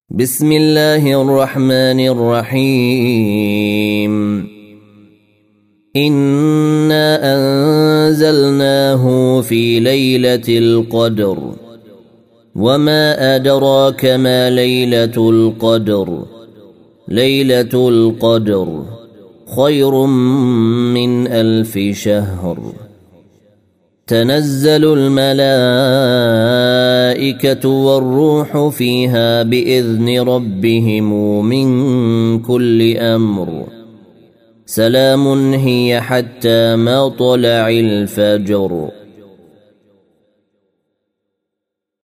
بسم الله الرحمن الرحيم إنا أنزلناه في ليلة القدر وما أدراك ما ليلة القدر ليلة القدر خير من 1000 شهر تنزل الملائكة والروح فيها بإذن ربهم من كل أمر سلام هي حتى مطلع الفجر.